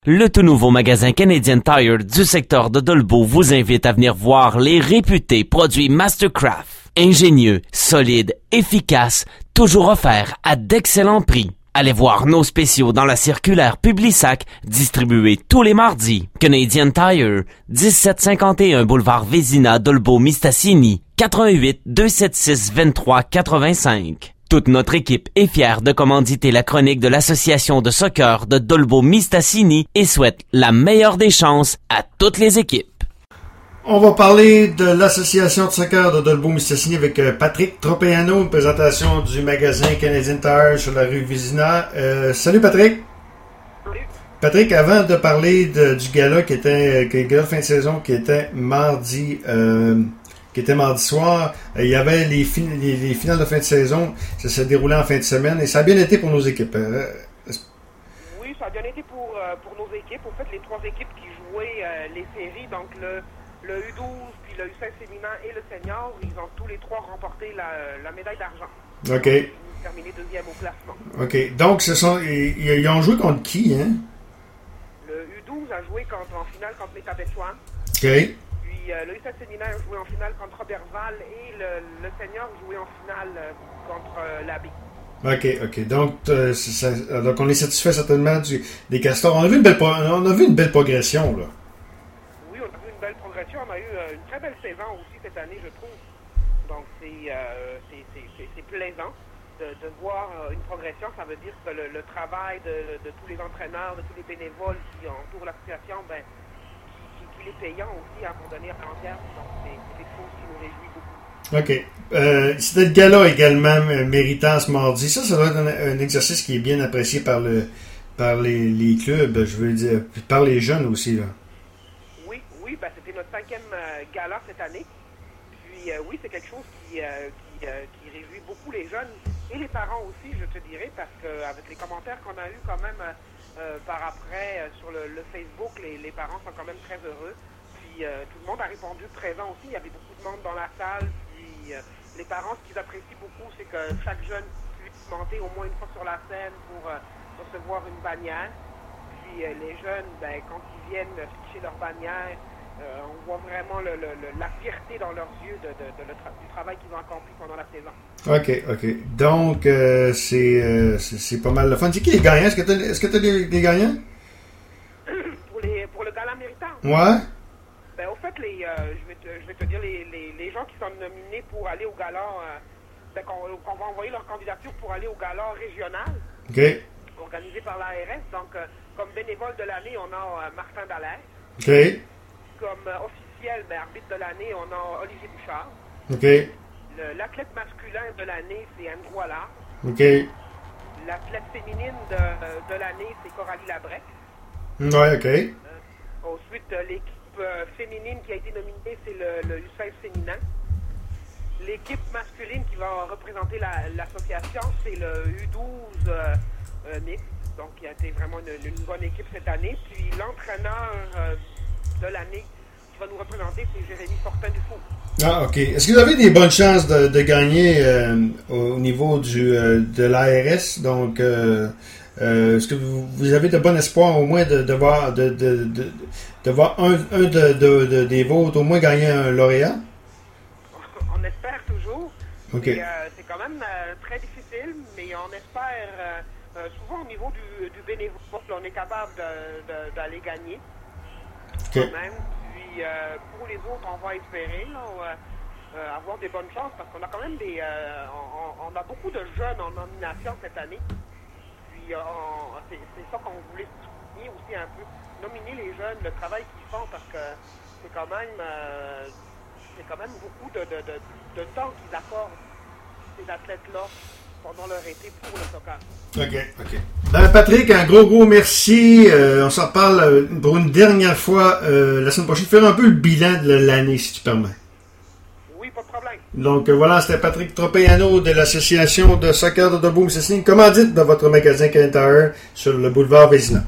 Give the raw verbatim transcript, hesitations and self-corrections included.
Le tout nouveau magasin Canadian Tire du secteur de Dolbeau vous invite à venir voir les réputés produits Mastercraft. Ingénieux, solides, efficaces, toujours offerts à d'excellents prix. Allez voir nos spéciaux dans la circulaire Publisac, distribuée tous les mardis. Canadian Tire, dix-sept cinquante et un boulevard Vézina, Dolbeau-Mistassini, quatre un huit, deux sept six, vingt-trois quatre-vingt-cinq. Toute notre équipe est fière de commanditer la chronique de l'association de soccer de Dolbeau-Mistassini et souhaite la meilleure des chances à toutes les équipes. On va parler de l'association de soccer de Dolbeau-Mistassini avec Patrick Tropeano, une présentation du magasin Canadian Tire sur la rue Vézina. Euh, salut Patrick! Salut! Patrick, avant de parler de, du gala qui était le gala de fin de saison qui était mardi... Euh, qui était mardi soir. Il y avait les, fin- les, les finales de fin de saison. Ça s'est déroulé en fin de semaine et ça a bien été pour nos équipes. Oui, ça a bien été pour, euh, pour nos équipes. En fait, les trois équipes qui jouaient euh, les séries, donc le, le U douze, puis le U seize féminin et le senior, ils ont tous les trois remporté la, la médaille d'argent. OK. Ils ont terminé deuxième au classement. OK. Donc, ce sont, ils, ils ont joué contre qui, hein? Le U douze a joué contre, en finale contre Métabetchouan. OK. Puis euh, le U seize féminin a joué en finale contre Robertval et le, le senior a joué en finale euh, contre euh, l'Abbé. OK, OK. Donc, euh, ça, donc, on est satisfait certainement du, des Castors. On a vu une belle, on a vu une belle progression, là. Oui, on a vu une belle progression. On a eu euh, une très belle saison aussi cette année, je trouve. Donc, c'est, euh, c'est, c'est, c'est, c'est plaisant de, de voir euh, une progression. Ça veut dire que le, le travail de, de tous les entraîneurs, de tous les bénévoles qui entourent l'association, ben, il est payant aussi à un moment donné à long terme, donc c'est, c'est quelque chose qui nous réjouit beaucoup. OK. Euh, c'était le gala également euh, méritant ce mardi. Ça, ça doit être un, un exercice qui est bien apprécié par le par les, les clubs, je veux dire, puis par les jeunes aussi, là. Oui, oui, ben c'était notre cinquième euh, gala cette année. Puis euh, oui, c'est quelque chose qui, euh, qui, euh, qui réjouit beaucoup les jeunes et les parents aussi, je te dirais, parce qu'avec les commentaires qu'on a eus quand même... Euh, Euh, par après, euh, sur le, le Facebook, les, les parents sont quand même très heureux. Puis euh, tout le monde a répondu présent aussi. Il y avait beaucoup de monde dans la salle. Puis euh, les parents, ce qu'ils apprécient beaucoup, c'est que chaque jeune puisse monter au moins une fois sur la scène pour euh, recevoir une bannière. Puis euh, les jeunes, ben, quand ils viennent ficher leur bannière, euh, on voit vraiment le, le, le, la fierté dans leurs yeux de, de, de le tra- du travail qu'ils ont accompli pendant la saison. OK, OK. Donc, euh, c'est, euh, c'est, c'est pas mal le fun. C'est qui les gagnants? Est-ce que tu as, est-ce que t'as des, des gagnants? pour, les, pour le gala méritant? Ouais. Ben, au fait, les, euh, je, vais te, je vais te dire, les, les, les gens qui sont nominés pour aller au gala, euh, ben, qu'on, qu'on va envoyer leur candidature pour aller au gala régional, OK. organisé par l'A R S. Donc, euh, comme bénévole de l'année, on a euh, Martin Dallaire. OK. Comme euh, officiel, ben, arbitre de l'année, on a Olivier Bouchard. OK. Le, l'athlète masculin de l'année, c'est Andrew Allard. OK. L'athlète féminine de, de l'année, c'est Coralie Labrec. Ouais, OK. Euh, ensuite, euh, l'équipe euh, féminine qui a été nominée, c'est le, le U seize féminin. L'équipe masculine qui va représenter la, l'association, c'est le U douze euh, euh, mixte. Donc, il a été vraiment une, une bonne équipe cette année. Puis, l'entraîneur euh, de l'année qui va nous représenter, c'est Jérémy Fortin-Dufour. Ah, OK. Est-ce que vous avez des bonnes chances de, de gagner euh, au niveau du, euh, de l'A R S? Donc, euh, euh, est-ce que vous, vous avez de bon espoir au moins de, de voir, de, de, de, de voir un, un de, de, de, des vôtres au moins gagner un lauréat? On espère toujours. OK. Et, euh, c'est quand même euh, très difficile, mais on espère, euh, euh, souvent au niveau du, du bénévole, on est capable de, de, d'aller gagner. OK. Quand même. Puis euh, pour les autres, on va espérer là, euh, euh, avoir des bonnes chances parce qu'on a quand même des, euh, on, on a beaucoup de jeunes en nomination cette année. Puis euh, on, c'est, c'est ça qu'on voulait souligner aussi un peu, nominer les jeunes, le travail qu'ils font parce que c'est quand même, euh, c'est quand même beaucoup de, de, de, de temps qu'ils accordent ces athlètes-là pendant leur été pour le soccer. OK, OK. Ben, Patrick, un gros, gros merci. Euh, on s'en reparle euh, pour une dernière fois euh, la semaine prochaine. Faire un peu le bilan de l'année, si tu permets. Oui, pas de problème. Donc, euh, voilà, c'était Patrick Tropeano de l'Association de soccer de Dolbeau-Mistassini, commandite de votre magasin Canadian Tire sur le boulevard Vézina.